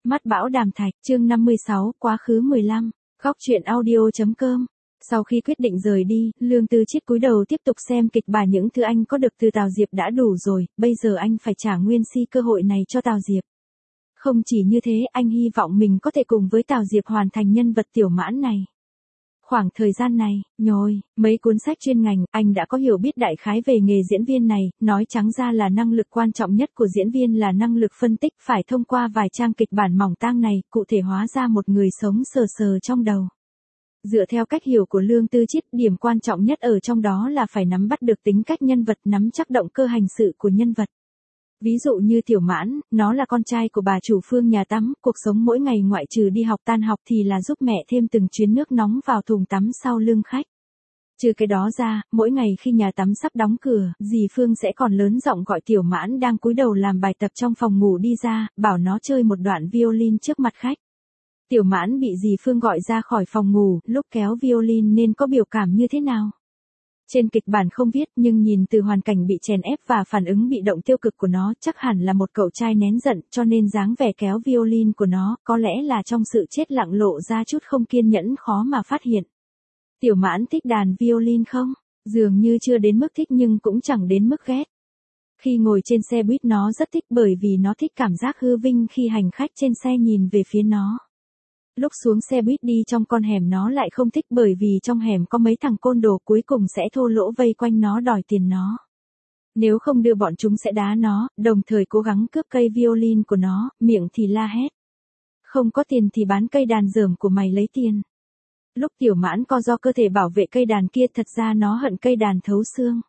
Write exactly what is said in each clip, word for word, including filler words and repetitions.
Mắt bão đàm thạch, chương năm mươi sáu, quá khứ mười lăm, góc truyện audio.com. Sau khi quyết định rời đi, Lương Tư Chiết cúi đầu tiếp tục xem kịch bản. Những thứ anh có được từ Tào Diệp đã đủ rồi, bây giờ anh phải trả nguyên si cơ hội này cho Tào Diệp. Không chỉ như thế, anh hy vọng mình có thể cùng với Tào Diệp hoàn thành nhân vật Tiểu Mãn này. Khoảng thời gian này, nhồi, mấy cuốn sách chuyên ngành, anh đã có hiểu biết đại khái về nghề diễn viên này, nói trắng ra là năng lực quan trọng nhất của diễn viên là năng lực phân tích, phải thông qua vài trang kịch bản mỏng tang này, cụ thể hóa ra một người sống sờ sờ trong đầu. Dựa theo cách hiểu của Lương Tư Chiết, điểm quan trọng nhất ở trong đó là phải nắm bắt được tính cách nhân vật, nắm chắc động cơ hành sự của nhân vật. Ví dụ như Tiểu Mãn, nó là con trai của bà chủ Phương nhà tắm, cuộc sống mỗi ngày ngoại trừ đi học tan học thì là giúp mẹ thêm từng chuyến nước nóng vào thùng tắm sau lưng khách. Trừ cái đó ra, mỗi ngày khi nhà tắm sắp đóng cửa, dì Phương sẽ còn lớn giọng gọi Tiểu Mãn đang cúi đầu làm bài tập trong phòng ngủ đi ra, bảo nó chơi một đoạn violin trước mặt khách. Tiểu Mãn bị dì Phương gọi ra khỏi phòng ngủ, lúc kéo violin nên có biểu cảm như thế nào? Trên kịch bản không viết, nhưng nhìn từ hoàn cảnh bị chèn ép và phản ứng bị động tiêu cực của nó, chắc hẳn là một cậu trai nén giận, cho nên dáng vẻ kéo violin của nó, có lẽ là trong sự chết lặng lộ ra chút không kiên nhẫn khó mà phát hiện. Tiểu Mãn thích đàn violin không? Dường như chưa đến mức thích nhưng cũng chẳng đến mức ghét. Khi ngồi trên xe buýt nó rất thích bởi vì nó thích cảm giác hư vinh khi hành khách trên xe nhìn về phía nó. Lúc xuống xe buýt đi trong con hẻm nó lại không thích bởi vì trong hẻm có mấy thằng côn đồ cuối cùng sẽ thô lỗ vây quanh nó đòi tiền nó. Nếu không đưa bọn chúng sẽ đá nó, đồng thời cố gắng cướp cây violin của nó, miệng thì la hét. Không có tiền thì bán cây đàn dởm của mày lấy tiền. Lúc Tiểu Mãn co do cơ thể bảo vệ cây đàn kia, thật ra nó hận cây đàn thấu xương.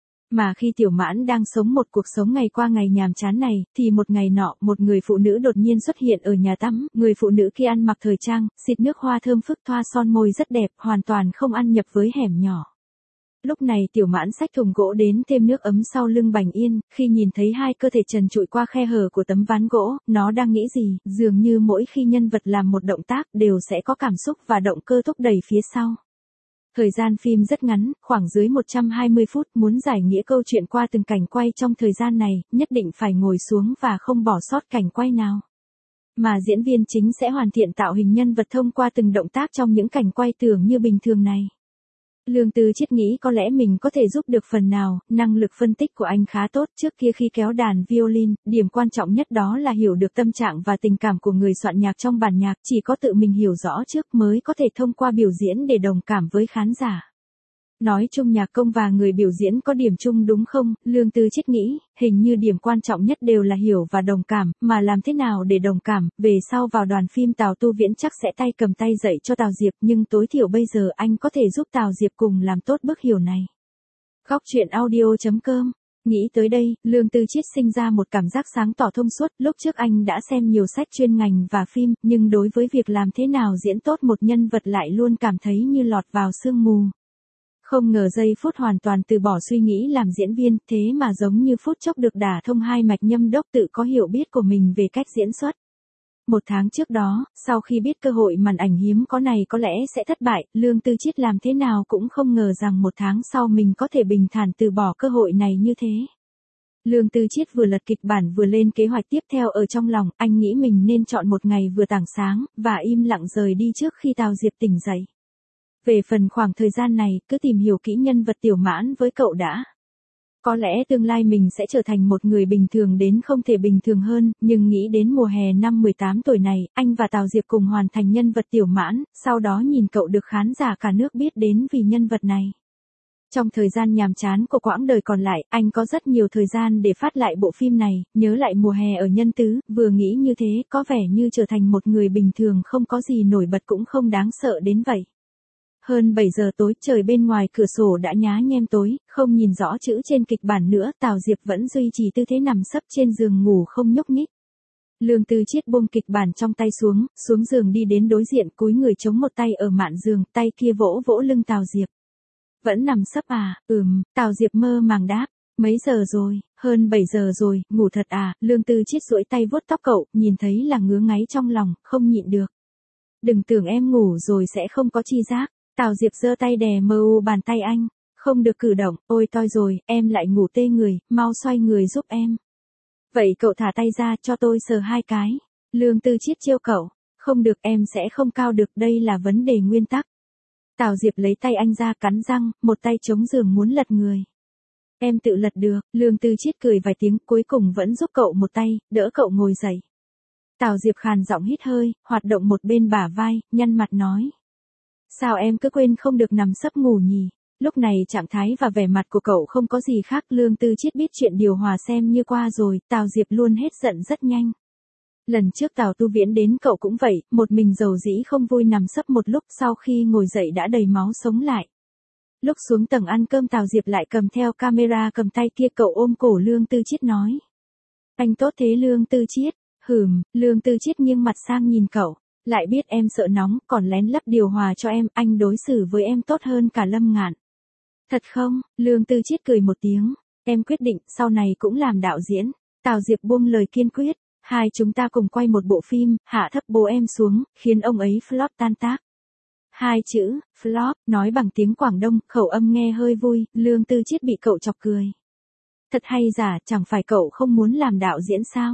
Mà khi Tiểu Mãn đang sống một cuộc sống ngày qua ngày nhàm chán này, thì một ngày nọ, một người phụ nữ đột nhiên xuất hiện ở nhà tắm, người phụ nữ kia ăn mặc thời trang, xịt nước hoa thơm phức, thoa son môi rất đẹp, hoàn toàn không ăn nhập với hẻm nhỏ. Lúc này Tiểu Mãn xách thùng gỗ đến thêm nước ấm sau lưng Bành Yên, khi nhìn thấy hai cơ thể trần trụi qua khe hở của tấm ván gỗ, nó đang nghĩ gì, dường như mỗi khi nhân vật làm một động tác đều sẽ có cảm xúc và động cơ thúc đẩy phía sau. Thời gian phim rất ngắn, khoảng dưới một trăm hai mươi phút, muốn giải nghĩa câu chuyện qua từng cảnh quay trong thời gian này, nhất định phải ngồi xuống và không bỏ sót cảnh quay nào. Mà diễn viên chính sẽ hoàn thiện tạo hình nhân vật thông qua từng động tác trong những cảnh quay tưởng như bình thường này. Lương Tư Chiết nghĩ có lẽ mình có thể giúp được phần nào, năng lực phân tích của anh khá tốt. Trước kia khi kéo đàn violin, điểm quan trọng nhất đó là hiểu được tâm trạng và tình cảm của người soạn nhạc trong bản nhạc, chỉ có tự mình hiểu rõ trước mới có thể thông qua biểu diễn để đồng cảm với khán giả. Nói chung nhạc công và người biểu diễn có điểm chung đúng không? Lương Tư Chiết nghĩ, hình như điểm quan trọng nhất đều là hiểu và đồng cảm, mà làm thế nào để đồng cảm, về sau vào đoàn phim Tào Tu Viễn chắc sẽ tay cầm tay dạy cho Tào Diệp, nhưng tối thiểu bây giờ anh có thể giúp Tào Diệp cùng làm tốt bước hiểu này. Góc truyện audio.com. Nghĩ tới đây, Lương Tư Chiết sinh ra một cảm giác sáng tỏ thông suốt. Lúc trước anh đã xem nhiều sách chuyên ngành và phim, nhưng đối với việc làm thế nào diễn tốt một nhân vật lại luôn cảm thấy như lọt vào sương mù. Không ngờ giây phút hoàn toàn từ bỏ suy nghĩ làm diễn viên, thế mà giống như phút chốc được đả thông hai mạch nhâm đốc, tự có hiểu biết của mình về cách diễn xuất. Một tháng trước đó, sau khi biết cơ hội màn ảnh hiếm có này có lẽ sẽ thất bại, Lương Tư Chiết làm thế nào cũng không ngờ rằng một tháng sau mình có thể bình thản từ bỏ cơ hội này như thế. Lương Tư Chiết vừa lật kịch bản vừa lên kế hoạch tiếp theo ở trong lòng, anh nghĩ mình nên chọn một ngày vừa tảng sáng, và im lặng rời đi trước khi Tào Diệp tỉnh dậy. Về phần khoảng thời gian này, cứ tìm hiểu kỹ nhân vật Tiểu Mãn với cậu đã. Có lẽ tương lai mình sẽ trở thành một người bình thường đến không thể bình thường hơn, nhưng nghĩ đến mùa hè năm mười tám tuổi này, anh và Tào Diệp cùng hoàn thành nhân vật Tiểu Mãn, sau đó nhìn cậu được khán giả cả nước biết đến vì nhân vật này. Trong thời gian nhàm chán của quãng đời còn lại, anh có rất nhiều thời gian để phát lại bộ phim này, nhớ lại mùa hè ở Nhân Tứ, vừa nghĩ như thế, có vẻ như trở thành một người bình thường không có gì nổi bật cũng không đáng sợ đến vậy. Hơn bảy giờ tối, trời bên ngoài cửa sổ đã nhá nhem tối, không nhìn rõ chữ trên kịch bản nữa, Tào Diệp vẫn duy trì tư thế nằm sấp trên giường ngủ không nhúc nhích. Lương Tư Chiết buông kịch bản trong tay xuống, xuống giường đi đến đối diện, cúi người chống một tay ở mạn giường, tay kia vỗ vỗ lưng Tào Diệp. Vẫn nằm sấp à? Ừm, Tào Diệp mơ màng đáp. Mấy giờ rồi? Hơn bảy giờ rồi, ngủ thật à? Lương Tư Chiết duỗi tay vuốt tóc cậu, nhìn thấy là ngứa ngáy trong lòng, không nhịn được. Đừng tưởng em ngủ rồi sẽ không có chi giác. Tào Diệp giơ tay đè mờ u bàn tay anh. Không được cử động, ôi toi rồi, em lại ngủ tê người, mau xoay người giúp em. Vậy cậu thả tay ra cho tôi sờ hai cái. Lương Tư Chiết trêu cậu. Không được, em sẽ không cao được, đây là vấn đề nguyên tắc. Tào Diệp lấy tay anh ra cắn răng, một tay chống giường muốn lật người. Em tự lật được, Lương Tư Chiết cười vài tiếng cuối cùng vẫn giúp cậu một tay, đỡ cậu ngồi dậy. Tào Diệp khàn giọng hít hơi, hoạt động một bên bả vai, nhăn mặt nói. Sao em cứ quên không được nằm sấp ngủ nhỉ? Lúc này trạng thái và vẻ mặt của cậu không có gì khác, Lương Tư Chiết biết chuyện điều hòa xem như qua rồi, Tào Diệp luôn hết giận rất nhanh. Lần trước Tào Tu Viễn đến cậu cũng vậy, một mình dầu dĩ không vui nằm sấp một lúc, sau khi ngồi dậy đã đầy máu sống lại. Lúc xuống tầng ăn cơm Tào Diệp lại cầm theo camera cầm tay kia, cậu ôm cổ Lương Tư Chiết nói. Anh tốt thế Lương Tư Chiết, hừm, Lương Tư Chiết nghiêng mặt sang nhìn cậu, lại biết em sợ nóng còn lén lấp điều hòa cho em, anh đối xử với em tốt hơn cả Lâm Ngạn. Thật không? Lương Tư Chiết cười một tiếng, em quyết định sau này cũng làm đạo diễn. Tào Diệp buông lời kiên quyết, hai chúng ta cùng quay một bộ phim, hạ thấp bố em xuống, khiến ông ấy flop tan tác. Hai chữ, flop, nói bằng tiếng Quảng Đông, khẩu âm nghe hơi vui, Lương Tư Chiết bị cậu chọc cười. Thật hay giả, chẳng phải cậu không muốn làm đạo diễn sao?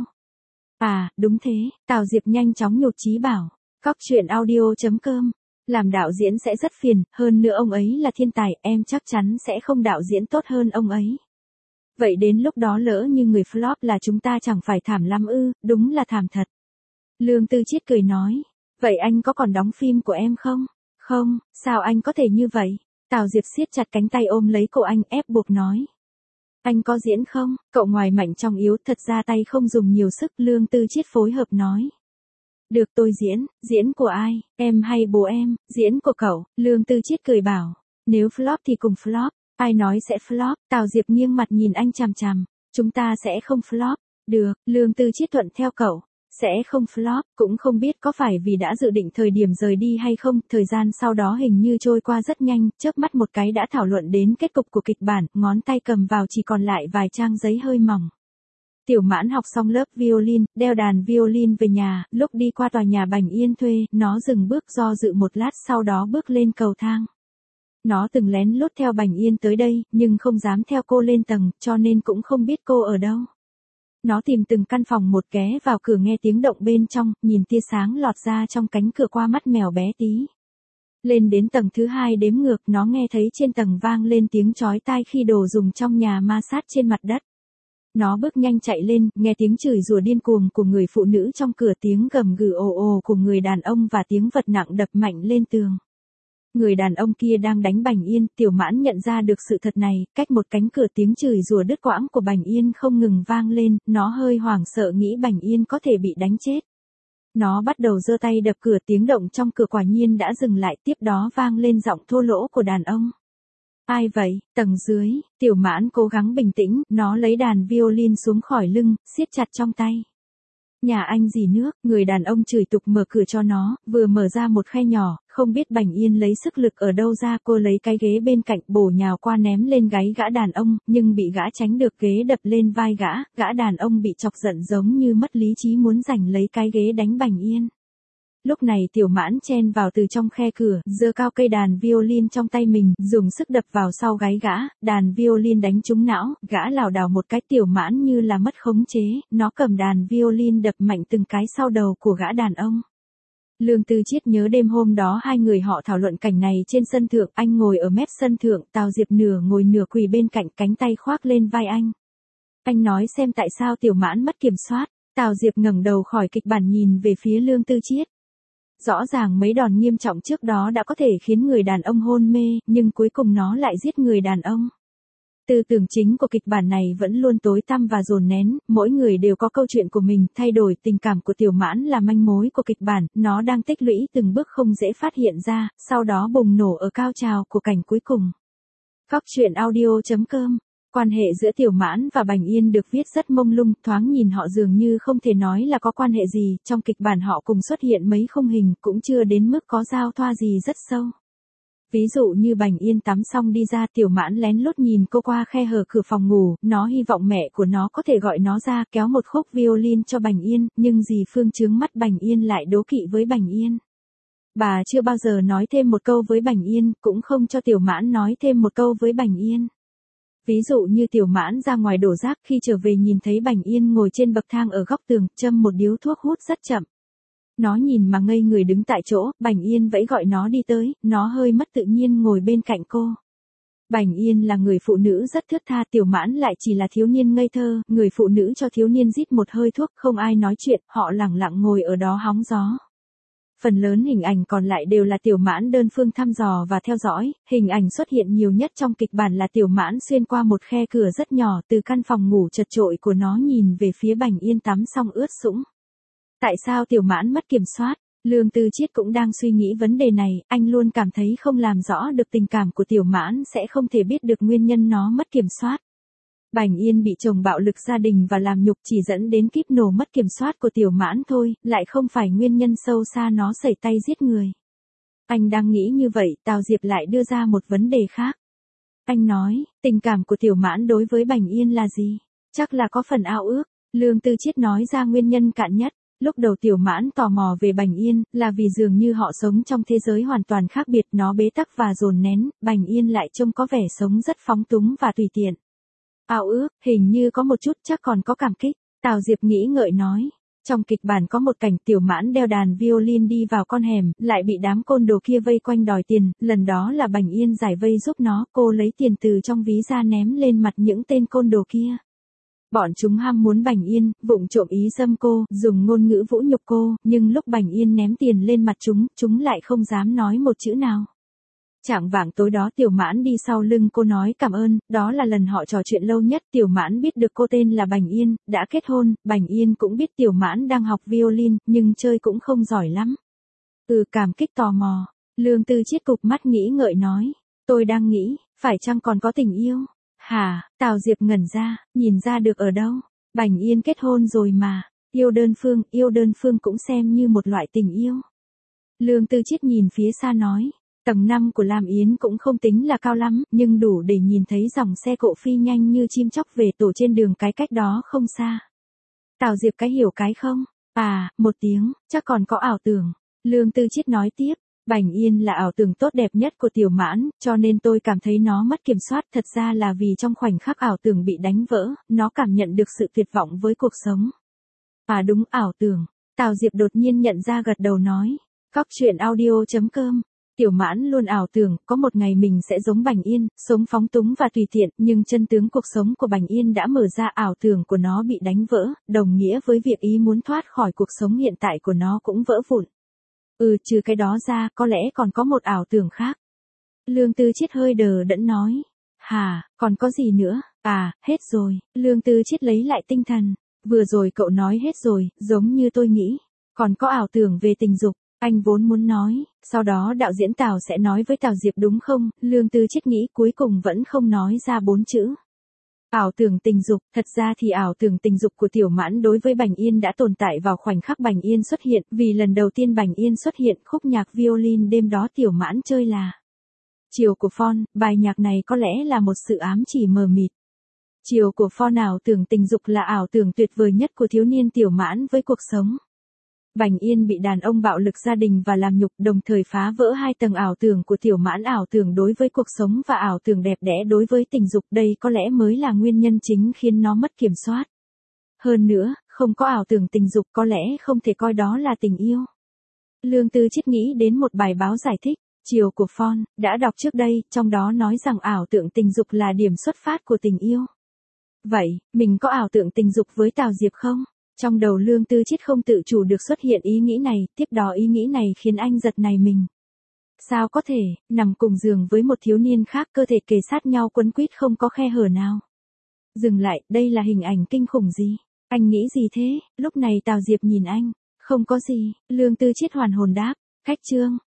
À, đúng thế, Tào Diệp nhanh chóng nhột chí bảo. Cóc truyện audio chấm com. Làm đạo diễn sẽ rất phiền, hơn nữa ông ấy là thiên tài, em chắc chắn sẽ không đạo diễn tốt hơn ông ấy. Vậy đến lúc đó lỡ như người flop là chúng ta chẳng phải thảm lắm ư, đúng là thảm thật. Lương Tư Chiết cười nói. Vậy anh có còn đóng phim của em không? Không, sao anh có thể như vậy? Tào Diệp siết chặt cánh tay ôm lấy cổ anh ép buộc nói. Anh có diễn không? Cậu ngoài mạnh trong yếu, thật ra tay không dùng nhiều sức, Lương Tư Chiết phối hợp nói. Được tôi diễn, diễn của ai, em hay bố em, diễn của cậu, Lương Tư Chiết cười bảo. Nếu flop thì cùng flop, ai nói sẽ flop, Tào Diệp nghiêng mặt nhìn anh chằm chằm, chúng ta sẽ không flop, được, Lương Tư Chiết thuận theo cậu. Sẽ không flop, cũng không biết có phải vì đã dự định thời điểm rời đi hay không, thời gian sau đó hình như trôi qua rất nhanh, chớp mắt một cái đã thảo luận đến kết cục của kịch bản, ngón tay cầm vào chỉ còn lại vài trang giấy hơi mỏng. Tiểu Mãn học xong lớp violin, đeo đàn violin về nhà, lúc đi qua tòa nhà Bành Yên thuê, nó dừng bước do dự một lát sau đó bước lên cầu thang. Nó từng lén lút theo Bành Yên tới đây, nhưng không dám theo cô lên tầng, cho nên cũng không biết cô ở đâu. Nó tìm từng căn phòng một, ghé vào cửa nghe tiếng động bên trong, nhìn tia sáng lọt ra trong cánh cửa qua mắt mèo bé tí. Lên đến tầng thứ hai đếm ngược, nó nghe thấy trên tầng vang lên tiếng chói tai khi đồ dùng trong nhà ma sát trên mặt đất. Nó bước nhanh chạy lên, nghe tiếng chửi rủa điên cuồng của người phụ nữ trong cửa, tiếng gầm gừ ồ ồ của người đàn ông và tiếng vật nặng đập mạnh lên tường. Người đàn ông kia đang đánh Bành Yên, Tiểu Mãn nhận ra được sự thật này, cách một cánh cửa tiếng chửi rủa đứt quãng của Bành Yên không ngừng vang lên, nó hơi hoảng sợ nghĩ Bành Yên có thể bị đánh chết. Nó bắt đầu giơ tay đập cửa, tiếng động trong cửa quả nhiên đã dừng lại, tiếp đó vang lên giọng thô lỗ của đàn ông. Ai vậy? Tầng dưới, Tiểu Mãn cố gắng bình tĩnh, nó lấy đàn violin xuống khỏi lưng, siết chặt trong tay. Nhà anh dì nước, người đàn ông chửi tục mở cửa cho nó, vừa mở ra một khe nhỏ, không biết Bành Yên lấy sức lực ở đâu ra, cô lấy cái ghế bên cạnh bổ nhào qua ném lên gáy gã đàn ông, nhưng bị gã tránh được, ghế đập lên vai gã, gã đàn ông bị chọc giận giống như mất lý trí muốn giành lấy cái ghế đánh Bành Yên. Lúc này Tiểu Mãn chen vào từ trong khe cửa, giơ cao cây đàn violin trong tay mình, dùng sức đập vào sau gáy gã, đàn violin đánh trúng não, gã lảo đảo một cái, Tiểu Mãn như là mất khống chế, nó cầm đàn violin đập mạnh từng cái sau đầu của gã đàn ông. Lương Tư Chiết nhớ đêm hôm đó hai người họ thảo luận cảnh này trên sân thượng, anh ngồi ở mép sân thượng, Tào Diệp nửa ngồi nửa quỳ bên cạnh, cánh tay khoác lên vai anh. Anh nói xem tại sao Tiểu Mãn mất kiểm soát, Tào Diệp ngẩng đầu khỏi kịch bản nhìn về phía Lương Tư Chiết. Rõ ràng mấy đòn nghiêm trọng trước đó đã có thể khiến người đàn ông hôn mê, nhưng cuối cùng nó lại giết người đàn ông. Tư tưởng chính của kịch bản này vẫn luôn tối tăm và dồn nén, mỗi người đều có câu chuyện của mình, thay đổi tình cảm của Tiểu Mãn là manh mối của kịch bản, nó đang tích lũy từng bước không dễ phát hiện ra, sau đó bùng nổ ở cao trào của cảnh cuối cùng. Cóc truyện audio chấm com. Quan hệ giữa Tiểu Mãn và Bành Yên được viết rất mông lung, thoáng nhìn họ dường như không thể nói là có quan hệ gì, trong kịch bản họ cùng xuất hiện mấy khung hình, cũng chưa đến mức có giao thoa gì rất sâu. Ví dụ như Bành Yên tắm xong đi ra, Tiểu Mãn lén lút nhìn cô qua khe hở cửa phòng ngủ, nó hy vọng mẹ của nó có thể gọi nó ra, kéo một khúc violin cho Bành Yên, nhưng dì Phương trướng mắt Bành Yên lại đố kỵ với Bành Yên. Bà chưa bao giờ nói thêm một câu với Bành Yên, cũng không cho Tiểu Mãn nói thêm một câu với Bành Yên. Ví dụ như Tiểu Mãn ra ngoài đổ rác, khi trở về nhìn thấy Bành Yên ngồi trên bậc thang ở góc tường, châm một điếu thuốc hút rất chậm. Nó nhìn mà ngây người đứng tại chỗ, Bành Yên vẫy gọi nó đi tới, nó hơi mất tự nhiên ngồi bên cạnh cô. Bành Yên là người phụ nữ rất thướt tha, Tiểu Mãn lại chỉ là thiếu niên ngây thơ, người phụ nữ cho thiếu niên rít một hơi thuốc, không ai nói chuyện, họ lặng lặng ngồi ở đó hóng gió. Phần lớn hình ảnh còn lại đều là Tiểu Mãn đơn phương thăm dò và theo dõi, hình ảnh xuất hiện nhiều nhất trong kịch bản là Tiểu Mãn xuyên qua một khe cửa rất nhỏ từ căn phòng ngủ chật chội của nó nhìn về phía Bành Yên tắm xong ướt sũng. Tại sao Tiểu Mãn mất kiểm soát? Lương Tư Chiết cũng đang suy nghĩ vấn đề này, anh luôn cảm thấy không làm rõ được tình cảm của Tiểu Mãn sẽ không thể biết được nguyên nhân nó mất kiểm soát. Bành Yên bị chồng bạo lực gia đình và làm nhục chỉ dẫn đến kíp nổ mất kiểm soát của Tiểu Mãn thôi, lại không phải nguyên nhân sâu xa nó sẩy tay giết người. Anh đang nghĩ như vậy, Tào Diệp lại đưa ra một vấn đề khác. Anh nói, tình cảm của Tiểu Mãn đối với Bành Yên là gì? Chắc là có phần ao ước. Lương Tư Chiết nói ra nguyên nhân cạn nhất. Lúc đầu Tiểu Mãn tò mò về Bành Yên, là vì dường như họ sống trong thế giới hoàn toàn khác biệt, nó bế tắc và dồn nén, Bành Yên lại trông có vẻ sống rất phóng túng và tùy tiện. Ao ước, hình như có một chút, chắc còn có cảm kích. Tào Diệp nghĩ ngợi nói. Trong kịch bản có một cảnh Tiểu Mãn đeo đàn violin đi vào con hẻm, lại bị đám côn đồ kia vây quanh đòi tiền, lần đó là Bành Yên giải vây giúp nó, cô lấy tiền từ trong ví ra ném lên mặt những tên côn đồ kia. Bọn chúng ham muốn Bành Yên, vụng trộm ý dâm cô, dùng ngôn ngữ vũ nhục cô, nhưng lúc Bành Yên ném tiền lên mặt chúng, chúng lại không dám nói một chữ nào. Chạng vạng tối đó Tiểu Mãn đi sau lưng cô nói cảm ơn, đó là lần họ trò chuyện lâu nhất. Tiểu Mãn biết được cô tên là Bành Yên, đã kết hôn, Bành Yên cũng biết Tiểu Mãn đang học violin, nhưng chơi cũng không giỏi lắm. Ừ, cảm kích tò mò. Lương Tư Chiết cụp mắt nghĩ ngợi nói, tôi đang nghĩ, phải chăng còn có tình yêu? Hả? Tào Diệp ngẩn ra, nhìn ra được ở đâu? Bành Yên kết hôn rồi mà, yêu đơn phương, yêu đơn phương cũng xem như một loại tình yêu. Lương Tư Chiết nhìn phía xa nói, tầng năm của Lam Yến cũng không tính là cao lắm, nhưng đủ để nhìn thấy dòng xe cộ phi nhanh như chim chóc về tổ trên đường cái cách đó không xa. Tào Diệp cái hiểu cái không? À, một tiếng, chắc còn có ảo tưởng. Lương Tư Chiết nói tiếp. Bành Yên là ảo tưởng tốt đẹp nhất của Tiểu Mãn, cho nên tôi cảm thấy nó mất kiểm soát, thật ra là vì trong khoảnh khắc ảo tưởng bị đánh vỡ, nó cảm nhận được sự tuyệt vọng với cuộc sống. À đúng, ảo tưởng. Tào Diệp đột nhiên nhận ra gật đầu nói. Cóc truyện audio chấm com. Tiểu Mãn luôn ảo tưởng, có một ngày mình sẽ giống Bành Yên, sống phóng túng và tùy tiện, nhưng chân tướng cuộc sống của Bành Yên đã mở ra, ảo tưởng của nó bị đánh vỡ, đồng nghĩa với việc ý muốn thoát khỏi cuộc sống hiện tại của nó cũng vỡ vụn. Ừ, trừ cái đó ra, có lẽ còn có một ảo tưởng khác. Lương Tư Chiết hơi đờ đẫn nói. Hà, còn có gì nữa? À, hết rồi. Lương Tư Chiết lấy lại tinh thần. Vừa rồi cậu nói hết rồi, giống như tôi nghĩ. Còn có ảo tưởng về tình dục. Anh vốn muốn nói, sau đó đạo diễn Tào sẽ nói với Tào Diệp đúng không? Lương Tư Chiết nghĩ cuối cùng vẫn không nói ra bốn chữ. Ảo tưởng tình dục, thật ra thì ảo tưởng tình dục của Tiểu Mãn đối với Bành Yên đã tồn tại vào khoảnh khắc Bành Yên xuất hiện, vì lần đầu tiên Bành Yên xuất hiện, khúc nhạc violin đêm đó Tiểu Mãn chơi là Chiều của Phon, bài nhạc này có lẽ là một sự ám chỉ mờ mịt. Chiều của Phon ảo tưởng tình dục là ảo tưởng tuyệt vời nhất của thiếu niên Tiểu Mãn với cuộc sống. Bành Yên bị đàn ông bạo lực gia đình và làm nhục, đồng thời phá vỡ hai tầng ảo tưởng của Tiểu Mãn, ảo tưởng đối với cuộc sống và ảo tưởng đẹp đẽ đối với tình dục, đây có lẽ mới là nguyên nhân chính khiến nó mất kiểm soát. Hơn nữa, không có ảo tưởng tình dục có lẽ không thể coi đó là tình yêu. Lương Tư Chiết nghĩ đến một bài báo giải thích, Chiều của Phon, đã đọc trước đây, trong đó nói rằng ảo tưởng tình dục là điểm xuất phát của tình yêu. Vậy, mình có ảo tưởng tình dục với Tào Diệp không? Trong đầu Lương Tư Chiết không tự chủ được xuất hiện ý nghĩ này, tiếp đó ý nghĩ này khiến anh giật nảy mình. Sao có thể, nằm cùng giường với một thiếu niên khác, cơ thể kề sát nhau quấn quýt không có khe hở nào. Dừng lại, đây là hình ảnh kinh khủng gì? Anh nghĩ gì thế? Lúc này Tào Diệp nhìn anh. Không có gì, Lương Tư Chiết hoàn hồn đáp. Khách trương,